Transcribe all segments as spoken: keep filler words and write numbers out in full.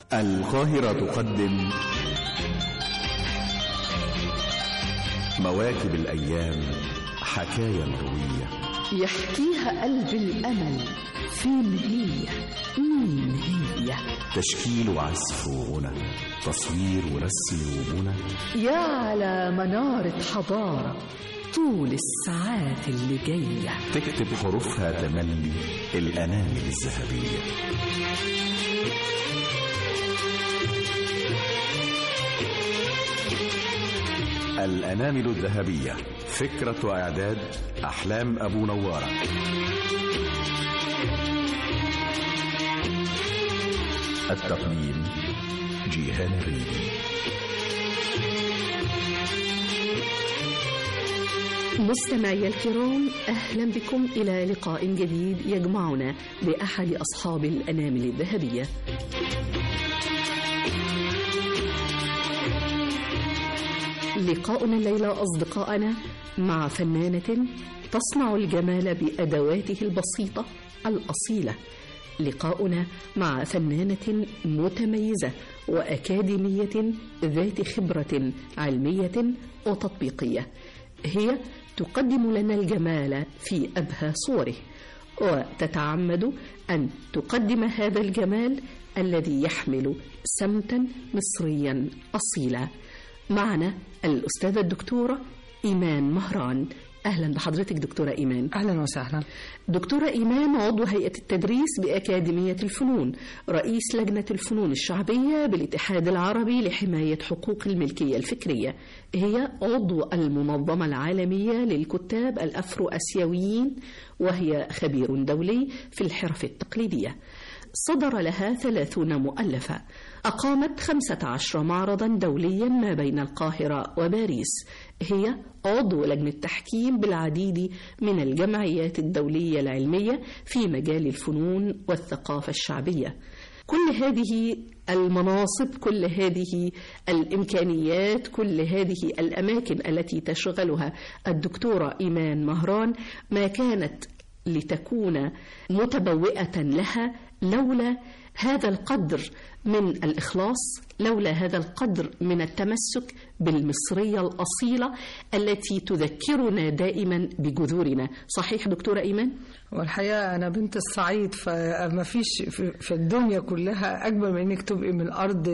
القاهرة تقدم مواكب الأيام، حكاية مروية يحكيها قلب الأمل. فين هي؟ مين هي؟ تشكيل وعزف وغنى، تصوير ورسم وبنى، يا على منارة حضارة طول الساعات اللي جاية تكتب حروفها تملي الأنامل الذهبية. الأنامل الذهبية، فكرة وإعداد أحلام أبو نوارة. التقديم جيهان الريدي. مستمعي الكرام، أهلا بكم إلى لقاء جديد يجمعنا بأحد أصحاب الأنامل الذهبية. لقاؤنا الليلة أصدقائنا مع فنانة تصنع الجمال بأدواته البسيطة الأصيلة. لقاؤنا مع فنانة متميزة وأكاديمية ذات خبرة علمية وتطبيقية، هي تقدم لنا الجمال في أبهى صوره، وتتعمد أن تقدم هذا الجمال الذي يحمل سمتا مصريا أصيلا. معنا الأستاذة الدكتورة إيمان مهران. أهلا بحضرتك دكتورة إيمان. أهلا وسهلا. دكتورة إيمان عضو هيئة التدريس بأكاديمية الفنون، رئيس لجنة الفنون الشعبية بالاتحاد العربي لحماية حقوق الملكية الفكرية، هي عضو المنظمة العالمية للكتاب الأفرو أسيويين، وهي خبير دولي في الحرف التقليدية. صدر لها ثلاثون مؤلفة، أقامت خمسة عشر معرضا دوليا ما بين القاهرة وباريس، هي عضو لجنة تحكيم بالعديد من الجمعيات الدولية العلمية في مجال الفنون والثقافة الشعبية. كل هذه المناصب، كل هذه الإمكانيات، كل هذه الأماكن التي تشغلها الدكتورة إيمان مهران ما كانت لتكون متبوئة لها لولا هذا القدر من الإخلاص، لولا هذا القدر من التمسك بالمصرية الأصيلة التي تذكرنا دائما بجذورنا. صحيح دكتورة إيمان؟ والحقيقة أنا بنت الصعيد، فما فيش في الدنيا كلها أجمل من إنك تبقي من الأرض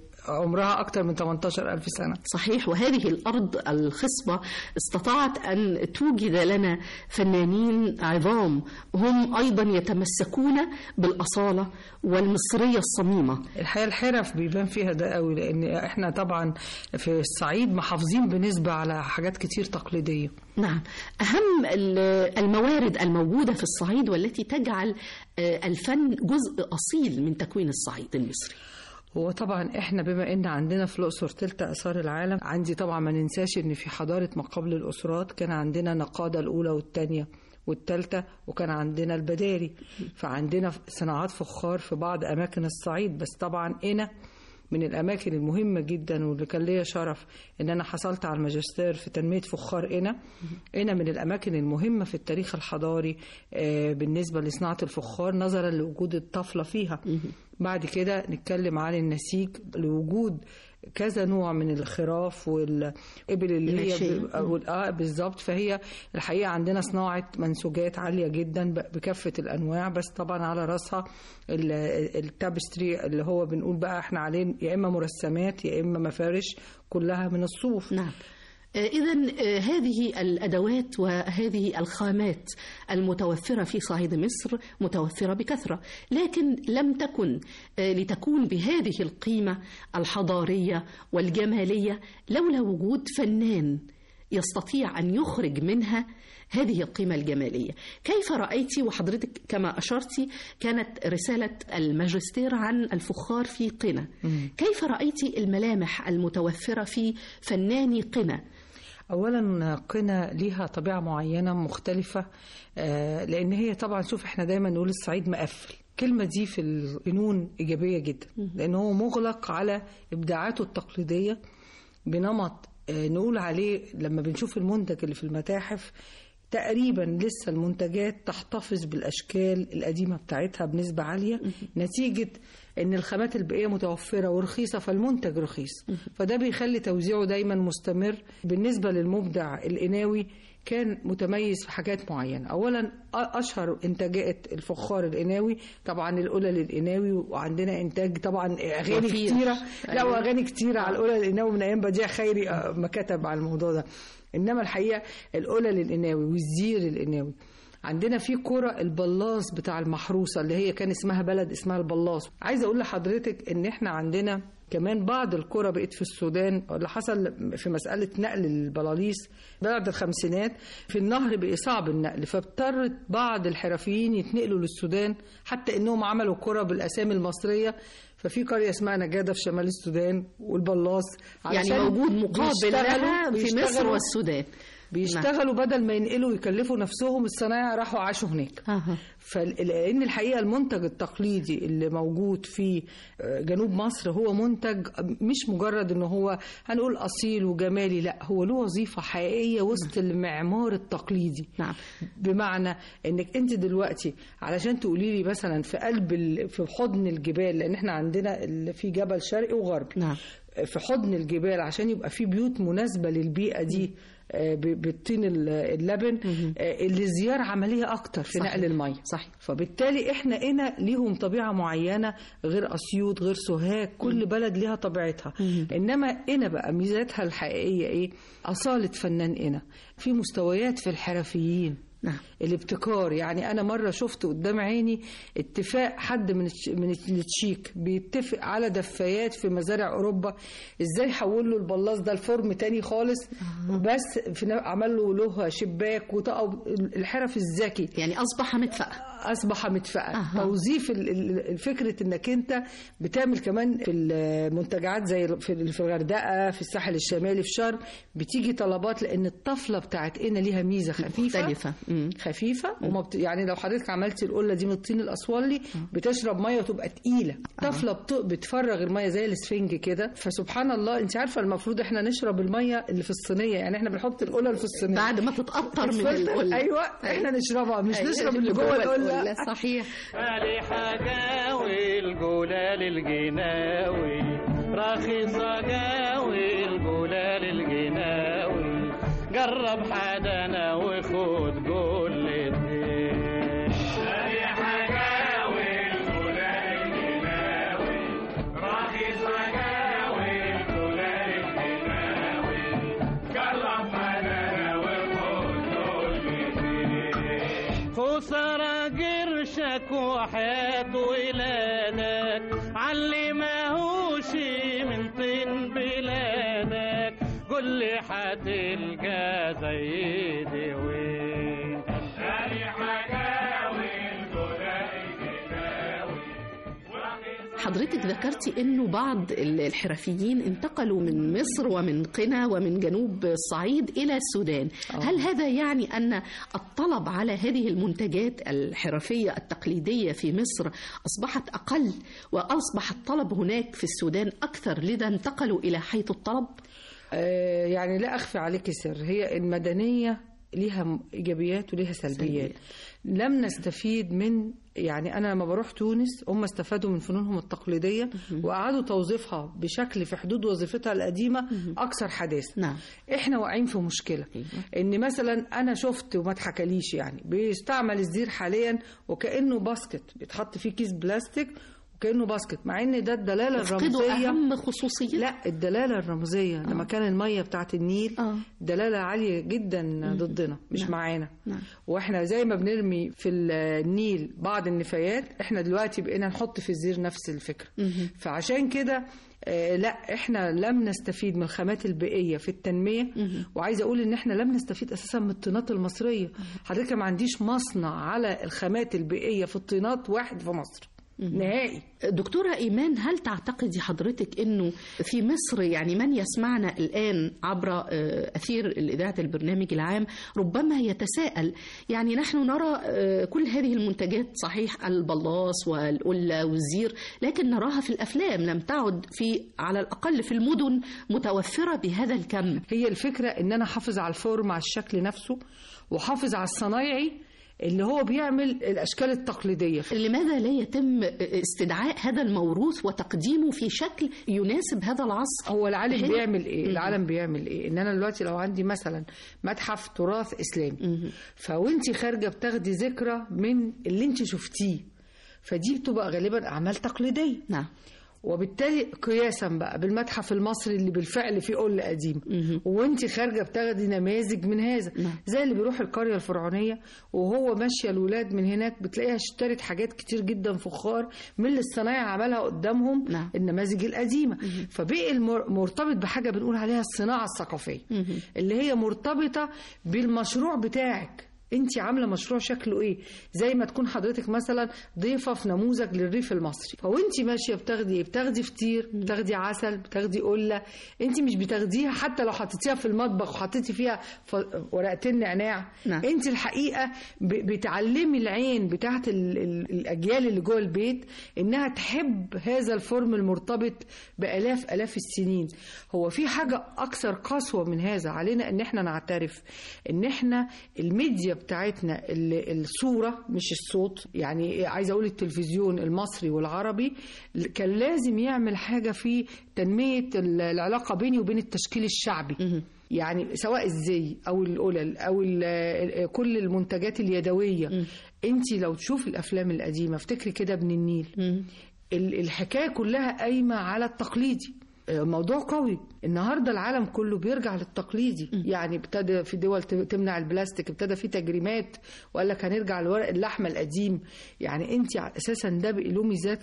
عمرها أكثر من ثمانية عشر ألف سنة. صحيح، وهذه الأرض الخصبة استطاعت أن توجد لنا فنانين عظام هم أيضا يتمسكون بالأصالة والمصرية الصميمة. الحقيقة الحرف بيبان فيها ده قوي، لأن إحنا طبعا في الصعيد محافظين بنسبة على حاجات كتير تقليدية. نعم، أهم الموارد الموجودة في الصعيد والتي تجعل الفن جزء أصيل من تكوين الصعيد المصري. هو طبعا احنا بما ان عندنا في الأقصر تلت آثار العالم، عندي طبعا ما ننساش ان في حضارة ما قبل الأسرات كان عندنا نقادة الأولى والثانية والثالثة، وكان عندنا البداري، فعندنا صناعات فخار في بعض أماكن الصعيد. بس طبعا هنا من الأماكن المهمة جدا، واللي كان ليا شرف إن أنا حصلت على الماجستير في تنمية فخار هنا. هنا من الأماكن المهمة في التاريخ الحضاري بالنسبة لصناعة الفخار نظرا لوجود الطفلة فيها. بعد كده نتكلم عن النسيج لوجود كذا نوع من الخراف والإبل اللي هي اه بالظبط. فهي الحقيقة عندنا صناعة منسوجات عالية جدا بكافة الأنواع، بس طبعا على رأسها التابستري اللي هو بنقول بقى احنا عليه يا إما مرسمات يا إما مفارش كلها من الصوف. نعم. إذن هذه الأدوات وهذه الخامات المتوفرة في صعيد مصر متوفرة بكثرة، لكن لم تكن لتكون بهذه القيمة الحضارية والجمالية لولا وجود فنان يستطيع أن يخرج منها هذه القيمة الجمالية. كيف رأيتي، وحضرتك كما أشرتي كانت رسالة الماجستير عن الفخار في قنا، كيف رأيتي الملامح المتوفرة في فناني قنا؟ أولا قنا ليها طبيعة معينة مختلفة، لأن هي طبعا شوف احنا دايما نقول الصعيد مقفل، الكلمة دي في الفنون إيجابية جدا، لأنه هو مغلق على إبداعاته التقليدية بنمط نقول عليه لما بنشوف المنتج اللي في المتاحف تقريبا لسه المنتجات تحتفظ بالأشكال القديمة بتاعتها بنسبة عالية نتيجة ان الخامات البيئية متوفرة ورخيصة، فالمنتج رخيص، فده بيخلي توزيعه دايما مستمر. بالنسبة للمبدع القناوي كان متميز في حاجات معينة. أولا أشهر إنتاجات الفخار القناوي طبعا القلل القناوي، وعندنا إنتاج طبعا أغاني كتيرة. لا وأغاني كتيرة على القلل القناوي من أيام بديع خيري ما كتب على الموضوع ده. إنما الحقيقة القلل القناوي والزير القناوي. عندنا في كرة البلاص بتاع المحروسة اللي هي كان اسمها بلد اسمها البلاص. عايزة أقول لحضرتك إن إحنا عندنا كمان بعض القرى بقت في السودان، اللي حصل في مسألة نقل البلاليص بعد الخمسينات في النهر بقى صعب النقل، فاضطرت بعض الحرفيين يتنقلوا للسودان، حتى إنهم عملوا قرى بالأسامي المصرية. ففي قرية اسمها نجادة في شمال السودان والبلاص، يعني موجود مقابل لها في مصر والسودان. بيشتغلوا بدل ما ينقلوا ويكلفوا نفسهم الصنايع راحوا عاشوا هناك. أه. فلأن الحقيقة المنتج التقليدي اللي موجود في جنوب مصر هو منتج مش مجرد انه هو هنقول أصيل وجمالي، لا هو له وظيفة حقيقية وسط المعمار التقليدي. نعم. بمعنى انك انت دلوقتي علشان تقولي لي مثلا في قلب في حضن الجبال، لان احنا عندنا في جبل شرقي وغربي. نعم. في حضن الجبال عشان يبقى في بيوت مناسبة للبيئة دي بالطين اللبن اللي زيارة عملية أكتر في صحيح. نقل المية. صحيح. فبالتالي إحنا هنا ليهم طبيعة معينة غير أسيوط غير سوهاج، كل مم. بلد ليها طبيعتها. مم. إنما هنا بقى ميزاتها الحقيقية إيه؟ أصالة فنان هنا في مستويات في الحرفيين. نعم. الابتكار. يعني أنا مرة شفت قدام عيني اتفاق حد من من التشيك بيتفق على دفايات في مزارع أوروبا، إزاي حول له البلاص ده لفورم تاني خالص. آه. بس في عمل له له شباك وطاقة. الحرف الذكي يعني أصبح مدفأ أصبح مدفأ. آه. توظيف الفكرة إنك أنت بتعمل كمان في المنتجعات زي في الغردقة في الساحل الشمالي في شرم بتيجي طلبات، لأن الطفلة بتاعت إنا ليها ميزة خفيفة مختلفة. خفيفة ومبت... يعني لو حضرتك عملتي القله دي من الطين الاسولي بتشرب ميه وتبقى تقيله. طفله بت... بتفرغ الميه زي الاسفنج كده. فسبحان الله انت عارفه المفروض احنا نشرب الميه اللي في الصينيه، يعني احنا بنحط القله في الصينيه بعد ما تتقطر من القله. ايوه احنا نشربها مش أيوة. نشرب اللي جوه القله. صحيح. مالي حاجاوي الجولال الجناوي رخيصه جاوي الجولال الجناوي جرب حدانا وخد كل اتنين. مالي حجاوي الجولال الجناوي رخيصة جاوي الجولال الجناوي جرب حدانا وخد كل اتنين. خسارة قرشك وحياة ولادك علي ماهوش من طين بلادك قل لي حتلقى زيدي وين. مالي حجاوي الجولال الجناوي. حضرتك ذكرتي انه بعض الحرفيين انتقلوا من مصر ومن قنا ومن جنوب الصعيد الى السودان. أوه. هل هذا يعني ان الطلب على هذه المنتجات الحرفية التقليدية في مصر اصبحت اقل واصبح الطلب هناك في السودان اكثر لذا انتقلوا الى حيث الطلب؟ يعني لا أخفي عليك سر، هي المدنية ليها إيجابيات وليها سلبيات. لم نستفيد من، يعني أنا لما بروح تونس هم استفادوا من فنونهم التقليدية وقعدوا توظيفها بشكل في حدود وظيفتها القديمة أكثر حداثة. نعم. إحنا واقعين في مشكلة إن مثلا أنا شفت وما تحكليش يعني بيستعمل الزير حاليا وكأنه باسكت بيتحط فيه كيس بلاستيك وكأنه باسكت، مع ان ده الدلاله الرمزيه اهم خصوصيه. لا الدلاله الرمزيه آه. لما كان الميه بتاعه النيل آه. دلاله عاليه جدا مم. ضدنا مش نعم. معانا نعم. واحنا زي ما بنرمي في النيل بعض النفايات احنا دلوقتي بقينا نحط في الزير نفس الفكره. مم. فعشان كده آه لا احنا لم نستفيد من الخامات البيئيه في التنميه. مم. وعايزه اقول ان احنا لم نستفيد اساسا من الطينات المصريه. حضرتك ما عنديش مصنع على الخامات البيئيه في الطينات واحد في مصر. نهائي. دكتورة إيمان، هل تعتقدي حضرتك أنه في مصر يعني من يسمعنا الآن عبر أثير الإذاعة البرنامج العام ربما يتساءل، يعني نحن نرى كل هذه المنتجات صحيح البلاص والقلة والزير، لكن نراها في الأفلام، لم تعد في على الأقل في المدن متوفرة بهذا الكم. هي الفكرة أن أنا حافظ على الفورم، على الشكل نفسه، وحافظ على الصنايعي اللي هو بيعمل الأشكال التقليدية. لماذا لا يتم استدعاء هذا الموروث وتقديمه في شكل يناسب هذا العصر؟ هو العالم بيعمل إيه؟ العالم بيعمل إيه؟ إن أنا دلوقتي لو عندي مثلا متحف تراث إسلامي، فوانتي خارجة بتاخدي ذكرى من اللي انت شفتيه، فدي بتبقى غالبا أعمال تقليدية. نعم. وبالتالي قياسا بقى بالمتحف المصري اللي بالفعل فيه قل قديم، وانت خارجه بتاخدي نماذج من هذا، زي اللي بيروح القريه الفرعونيه وهو ماشيه الولاد من هناك بتلاقيها اشترت حاجات كتير جدا فخار من اللي الصنايعي عملها قدامهم. نعم. النماذج القديمه. فبقي مرتبط بحاجه بنقول عليها الصناعه الثقافيه، اللي هي مرتبطه بالمشروع بتاعك. انت عامله مشروع شكله ايه؟ زي ما تكون حضرتك مثلا ضيفه في نموذج للريف المصري، فوانت ماشيه بتاخدي ايه؟ بتاخدي فطير، بتاخدي عسل، بتاخدي قله. انت مش بتاخديها حتى لو حطيتيها في المطبخ وحطيتي فيها ورقتين نعناع. نعم. انت الحقيقه بتعلمي العين بتاعت الاجيال اللي جوه البيت انها تحب هذا الفورم المرتبط بالاف الاف السنين. هو في حاجه اكثر قسوه من هذا علينا ان احنا نعترف ان احنا الميديا بتاعتنا الصورة مش الصوت. يعني عايزة أقول التلفزيون المصري والعربي كان لازم يعمل حاجة في تنمية العلاقة بيني وبين التشكيل الشعبي، يعني سواء الزي أو القلل أو كل المنتجات اليدوية. انت لو تشوف الأفلام القديمة افتكري كده ابن النيل، الحكاية كلها قايمة على التقليدي. موضوع قوي. النهارده العالم كله بيرجع للتقليدي. يعني ابتدى في دول تمنع البلاستيك، ابتدى في تجريمات وقال لك هنرجع لورق اللحمه القديم. يعني انت اساسا ده بقى له ميزات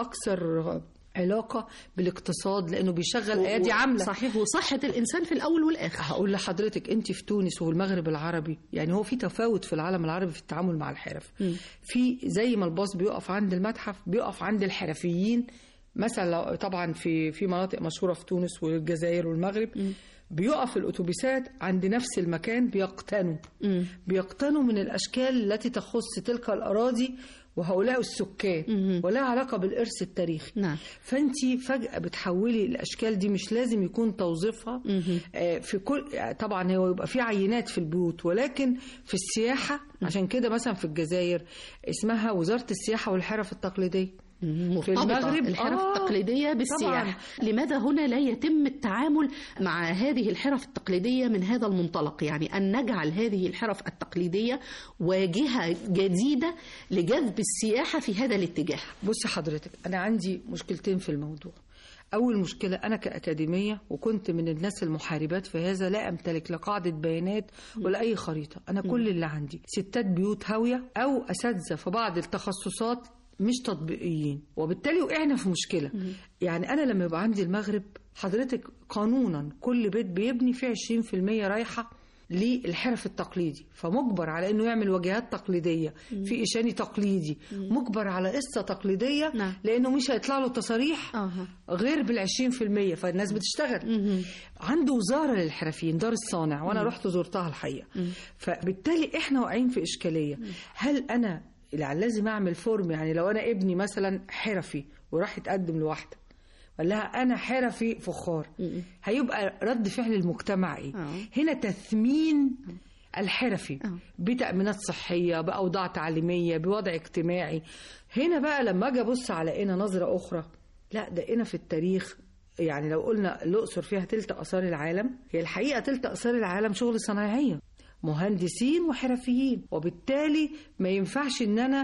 اكثر علاقه بالاقتصاد، لانه بيشغل ايادي عامله. صحيح، وصحه الانسان في الاول والاخر. هقول لحضرتك انت في تونس والمغرب العربي، يعني هو في تفاوت في العالم العربي في التعامل مع الحرف. م. في زي ما الباص بيقف عند المتحف بيقف عند الحرفيين. مثلا طبعا في في مناطق مشهوره في تونس والجزائر والمغرب، م. بيقف الأتوبيسات عند نفس المكان، بيقتنوا م. بيقتنوا من الأشكال التي تخص تلك الأراضي وهؤلاء السكان، ولا علاقة بالإرث التاريخي. نعم. فأنتي فجأة بتحولي الأشكال دي، مش لازم يكون توظيفها آه في كل. طبعا هو يبقى في عينات في البيوت، ولكن في السياحة، عشان كده مثلا في الجزائر اسمها وزارة السياحة والحرف التقليدية. في المغرب الحرف آه التقليدية بالسياحة. لماذا هنا لا يتم التعامل مع هذه الحرف التقليدية من هذا المنطلق؟ يعني أن نجعل هذه الحرف التقليدية واجهة جديدة لجذب السياحة في هذا الاتجاه. بصي حضرتك، أنا عندي مشكلتين في الموضوع. أول مشكلة، أنا كأكاديمية وكنت من الناس المحاربات في هذا، لا أمتلك لا قاعدة بيانات ولا أي خريطة. أنا كل اللي عندي ستات بيوت هاوية أو أساتذة في بعض التخصصات مش تطبيقيين، وبالتالي وقعنا في مشكلة. يعني أنا لما يبقى عندي المغرب حضرتك قانونا كل بيت بيبني فيه عشرين في المية رايحة للحرف التقليدي، فمجبر على انه يعمل واجهات تقليديه، في اشاني تقليدي، مجبر على قصه تقليديه، لانه مش هيطلع له تصاريح غير بالعشرين في المية، فالناس بتشتغل. عنده وزاره للحرفيين، دار الصانع، وانا رحت زرتها الحقيقه. فبالتالي احنا واقعين في اشكاليه. هل انا يعني لازم اعمل فورم؟ يعني لو انا ابني مثلا حرفي وراح يتقدم لواحده قال لها انا حرفي فخار، هيبقى رد فعل المجتمع ايه؟ أوه. هنا تثمين الحرفي أوه. بتأمينات صحيه، باوضاع تعليميه، بوضع اجتماعي. هنا بقى لما اجي ابص على هنا نظره اخرى، لا ده هنا في التاريخ. يعني لو قلنا الاقصر فيها تلت اثار العالم، هي الحقيقه تلت اثار العالم شغل صنايعيه، مهندسين وحرفيين، وبالتالي ما ينفعش ان انا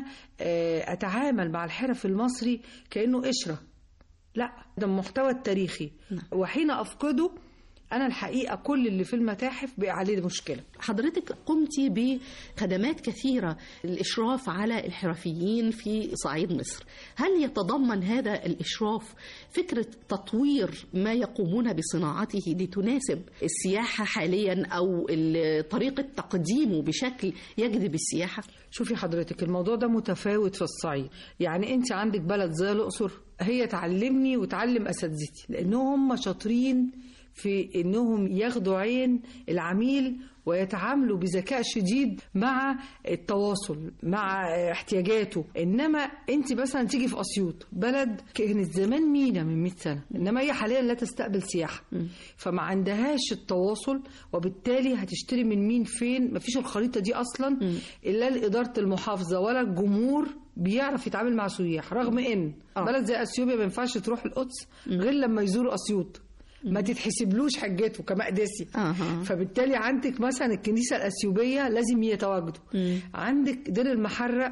اتعامل مع الحرف المصري كانه قشره. لا، ده المحتوى التاريخي، وحين افقده أنا الحقيقة كل اللي في المتاحف بقى عليه مشكلة. حضرتك قمتي بخدمات كثيرة الإشراف على الحرفيين في صعيد مصر، هل يتضمن هذا الإشراف فكرة تطوير ما يقومون بصناعته لتناسب السياحة حاليا أو طريقة تقديمه بشكل يجذب السياحة؟ شوفي حضرتك، الموضوع ده متفاوت في الصعيد. يعني أنت عندك بلد زي الأقصر، هي تعلمني وتعلم أساتذتي لأنهم هم شاطرين في أنهم ياخدوا عين العميل ويتعاملوا بذكاء شديد مع التواصل مع احتياجاته. إنما أنت مثلا تيجي في أسيوط، بلد كانت زمان مينا من مئة سنة، إنما هي حاليا لا تستقبل سياحة، فما عندهاش التواصل، وبالتالي هتشتري من مين فين، مفيش الخريطة دي أصلا إلا لإدارة المحافظة ولا الجمهور بيعرف يتعامل مع سياح. رغم إن أوه. بلد زي أثيوبيا ما ينفعش تروح القدس غير لما يزوروا أسيوط، ما تتحسبلوش حجته كمقدسي. أه. فبالتالي عندك مثلا الكنيسة الأثيوبية لازم يتواجدوا. مم. عندك دير المحرق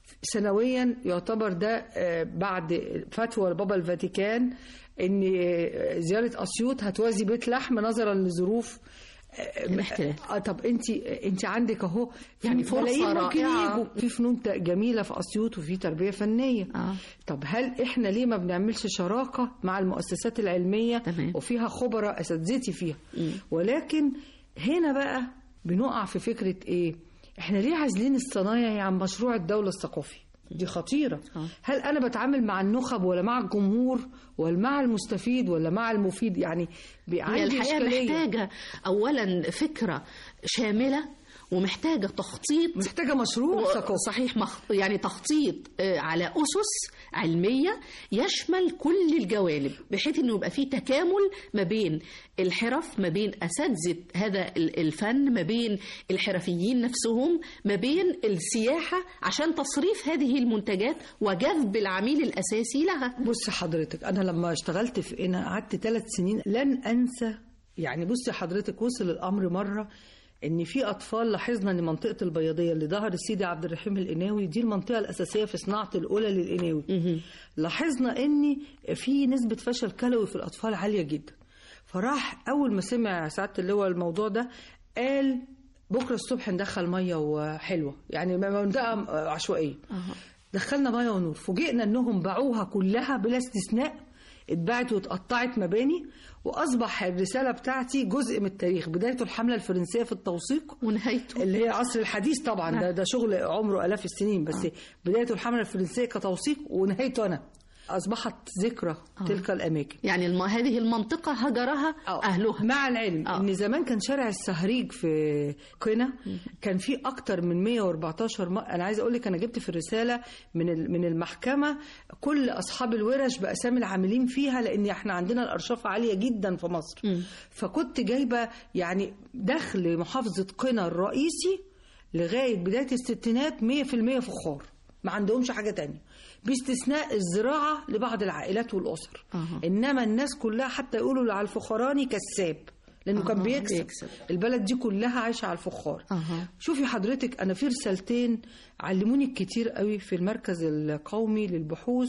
سنويا يعتبر ده بعد فتوى البابا الفاتيكان ان زيارة أسيوط هتوازي بيت لحم نظرا لظروف الاحتلال. اه طب انت انت عندك اهو يعني فرصه رائعه في فنون جميله في اسيوط وفي تربيه فنيه. آه. طب هل احنا ليه ما بنعملش شراكه مع المؤسسات العلميه تمام. وفيها خبراء اساتذتي فيها. م. ولكن هنا بقى بنقع في فكره ايه، احنا ليه عازلين الصنايعي عن مشروع الدوله الثقافي؟ دي خطيرة. آه. هل أنا بتعامل مع النخب ولا مع الجمهور ولا مع المستفيد ولا مع المفيد؟ يعني هي الحقيقة محتاجة أولا فكرة شاملة، ومحتاجة تخطيط، محتاجة مشروع ثقافي صحيح، يعني تخطيط على أسس علمية يشمل كل الجوانب، بحيث أنه يبقى فيه تكامل ما بين الحرف، ما بين أساتذة هذا الفن، ما بين الحرفيين نفسهم، ما بين السياحة، عشان تصريف هذه المنتجات وجذب العميل الأساسي لها. بص حضرتك، أنا لما اشتغلت في هنا قعدت ثلاث سنين لن أنسى. يعني بص حضرتك، وصل الأمر مرة ان في اطفال، لاحظنا ان منطقه البياضيه اللي ظهر السيدي عبد الرحيم القناوي دي المنطقه الاساسيه في صناعه القلل للقناوي، لاحظنا ان في نسبه فشل كلوي في الاطفال عاليه جدا. فراح اول ما سمع سعاده اللواء الموضوع ده قال بكره الصبح ندخل ميه وحلوه، يعني منطقه عشوائيه. دخلنا ميه ونور، فوجئنا انهم باعوها كلها بلا استثناء، اتباعت واتقطعت مباني، وأصبح الرسالة بتاعتي جزء من التاريخ. بدايته الحملة الفرنسية في التوثيق، ونهايته اللي هي عصر الحديث طبعا، ده, ده شغل عمره آلاف السنين، بس آه. بدايته الحملة الفرنسية كتوثيق، ونهايته أنا أصبحت ذكرى آه. تلك الأماكن. يعني الم... هذه المنطقة هجرها آه. أهلها، مع العلم آه. إن زمان كان شارع السهريج في قنا كان فيه أكتر من مئة وأربعتاشر م... أنا عايزة أقول لك، أنا جبت في الرسالة من من المحكمة كل أصحاب الورش بأسامي العاملين فيها، لأن إحنا عندنا الأرشفة عالية جدا في مصر. م. فكنت جايبة يعني دخل محافظة قنا الرئيسي لغاية بداية الستينات مية في المية فخار، ما عندهمش حاجة تانية باستثناء الزراعة لبعض العائلات والأسر. أه. إنما الناس كلها حتى يقولوا على الفخراني كساب، لأنه أه. كان بيكسب. بيكسب البلد دي كلها عايشة على الفخار. أه. شوفي حضرتك، أنا في رسالتين علموني كتير قوي في المركز القومي للبحوث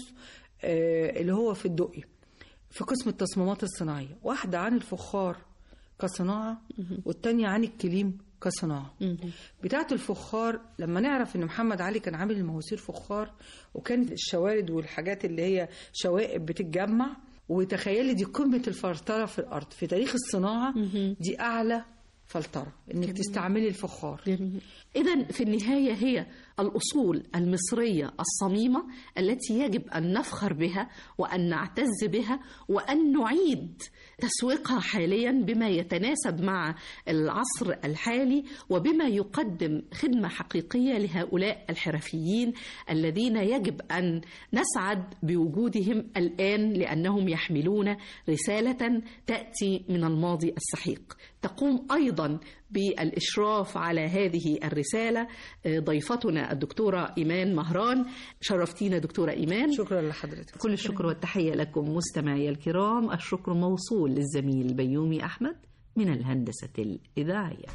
آه اللي هو في الدقي في قسم التصميمات الصناعية، واحدة عن الفخار كصناعة والتانية عن الكليم كصناعة. بتاعة الفخار، لما نعرف ان محمد علي كان عامل المواسير فخار، وكانت الشوارد والحاجات اللي هي شوائب بتتجمع، وتخيلي دي قمة الفلترة في الأرض في تاريخ الصناعة، دي أعلى فلترة انك جميل. تستعملي الفخار. إذن في النهاية هي الأصول المصرية الصميمة التي يجب أن نفخر بها وأن نعتز بها وأن نعيد تسويقها حاليا بما يتناسب مع العصر الحالي، وبما يقدم خدمة حقيقية لهؤلاء الحرفيين الذين يجب أن نسعد بوجودهم الآن، لأنهم يحملون رسالة تأتي من الماضي السحيق. تقوم أيضا بالإشراف على هذه الرسالة ضيفتنا الدكتورة إيمان مهران. شرفتينا دكتورة إيمان. شكرا لحضرتك. كل الشكر والتحية لكم مستمعي الكرام. الشكر موصول للزميل بيومي أحمد من الهندسة الإذاعية.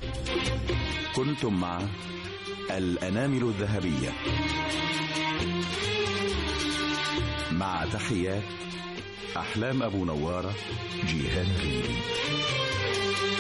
كنتم مع الأنامل الذهبية، مع تحيات أحلام أبو نوارة، جيهان غيري.